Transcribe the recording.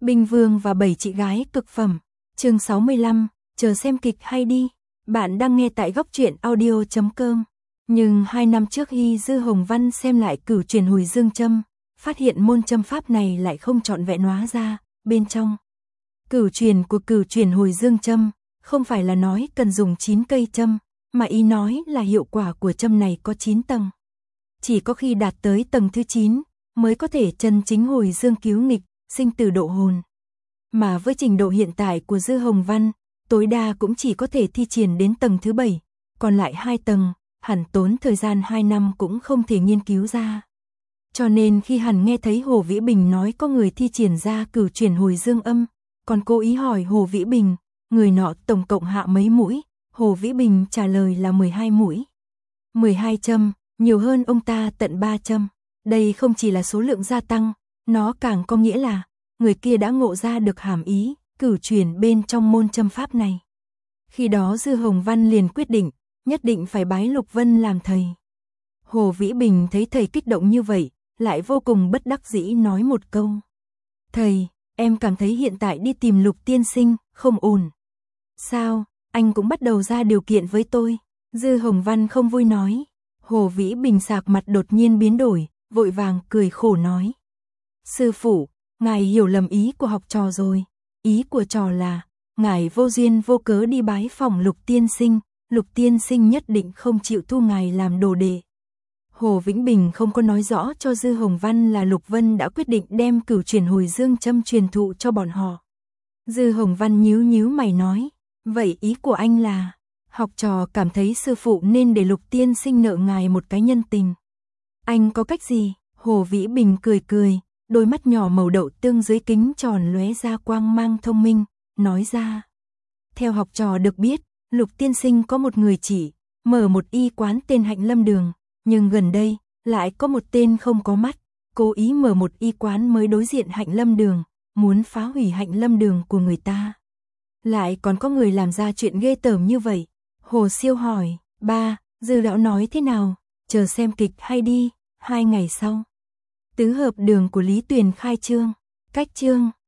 Bình Vương và 7 chị gái cực phẩm. Chương 65, chờ xem kịch hay đi. Bạn đang nghe tại góc truyện audio.com. Nhưng 2 năm trước khi Dư Hồng Văn xem lại Cửu Truyền Hồi Dương Châm, phát hiện môn châm pháp này lại không trọn vẹn hóa ra, bên trong. Cửu truyền của Cửu Truyền Hồi Dương Châm, không phải là nói cần dùng 9 cây châm, mà ý nói là hiệu quả của châm này có 9 tầng. Chỉ có khi đạt tới tầng thứ 9, mới có thể chân chính hồi dương cứu nghịch, sinh tử độ hồn. Mà với trình độ hiện tại của Dư Hồng Văn, tối đa cũng chỉ có thể thi triển đến tầng thứ 7, còn lại 2 tầng, hẳn tốn thời gian 2 năm cũng không thể nghiên cứu ra. Cho nên khi hẳn nghe thấy Hồ Vĩ Bình nói có người thi triển ra Cửu Truyền Hồi Dương Âm, còn cố ý hỏi Hồ Vĩ Bình, người nọ tổng cộng hạ mấy mũi, Hồ Vĩ Bình trả lời là 12 mũi. 12 châm, nhiều hơn ông ta tận 3 châm. Đây không chỉ là số lượng gia tăng, nó càng có nghĩa là người kia đã ngộ ra được hàm ý, cửu truyền bên trong môn châm pháp này. Khi đó Dư Hồng Văn liền quyết định, nhất định phải bái Lục Vân làm thầy. Hồ Vĩ Bình thấy thầy kích động như vậy, lại vô cùng bất đắc dĩ nói một câu. Thầy, em cảm thấy hiện tại đi tìm Lục tiên sinh, không ổn. Sao, anh cũng bắt đầu ra điều kiện với tôi? Dư Hồng Văn không vui nói. Hồ Vĩ Bình sạc mặt đột nhiên biến đổi, vội vàng cười khổ nói. Sư phụ, ngài hiểu lầm ý của học trò rồi. Ý của trò là, ngài vô duyên vô cớ đi bái phỏng Lục tiên sinh nhất định không chịu thu ngài làm đồ đệ. Hồ Vĩnh Bình không có nói rõ cho Dư Hồng Văn là Lục Vân đã quyết định đem Cửu Truyền Hồi Dương Châm truyền thụ cho bọn họ. Dư Hồng Văn nhíu mày nói, vậy ý của anh là, học trò cảm thấy sư phụ nên để Lục tiên sinh nợ ngài một cái nhân tình. Anh có cách gì? Hồ Vĩ Bình cười, đôi mắt nhỏ màu đậu tương dưới kính tròn lóe ra quang mang thông minh, nói ra. Theo học trò được biết, Lục tiên sinh có một người chỉ, mở một y quán tên Hạnh Lâm Đường, nhưng gần đây, lại có một tên không có mắt, cố ý mở một y quán mới đối diện Hạnh Lâm Đường, muốn phá hủy Hạnh Lâm Đường của người ta. Lại còn có người làm ra chuyện ghê tởm như vậy. Hồ Siêu hỏi, ba, Dư lão nói thế nào? Chờ xem kịch hay đi. 2 ngày sau, tứ hợp đường của Lý Tuyền khai trương. Cách chương